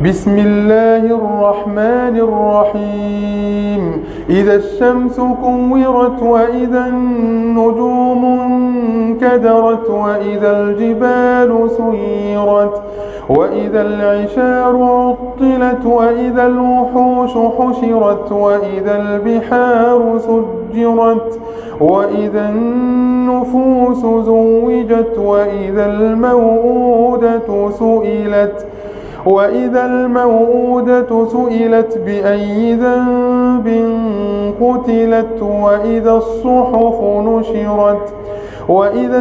بسم الله الرحمن الرحيم. إذا الشمس كورت وإذا النجوم انكدرت وإذا الجبال سيرت وإذا العشار عطلت وإذا الوحوش حشرت وإذا البحار سجرت وإذا النفوس زوجت وإذا الموءودة سئلت بأي ذنب قتلت وإذا الصحف نشرت وإذا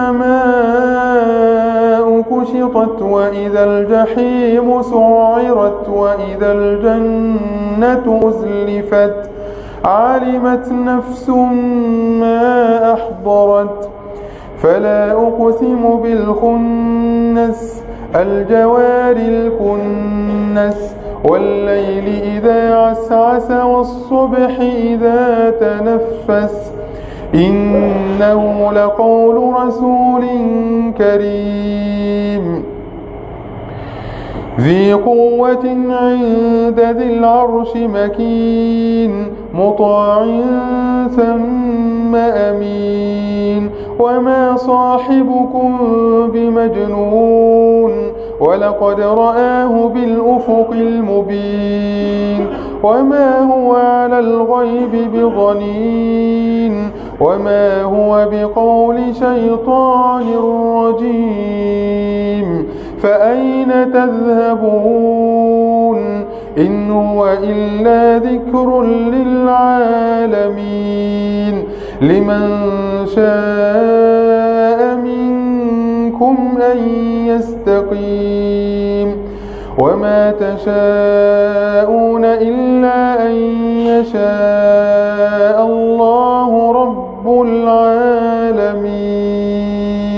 السماء كشطت وإذا الجحيم سعرت وإذا الجنة أزلفت علمت نفس ما أحضرت. فلا أقسم بالخنس الجوار الكنس والليل إذا عسعس والصبح إذا تنفس إنه لقول رسول كريم ذي قوة عند ذي العرش مكين مطاع ثم أمين وما صاحبكم بمجنون ولقد رآه بالأفق المبين وما هو على الغيب بضنين وما هو بقول شيطان رجيم فأين تذهبون إن هو إلا ذكر للعالمين لمن شاء منكم أن يستقيم وما تشاءون إلا أن يشاء الله رب العالمين.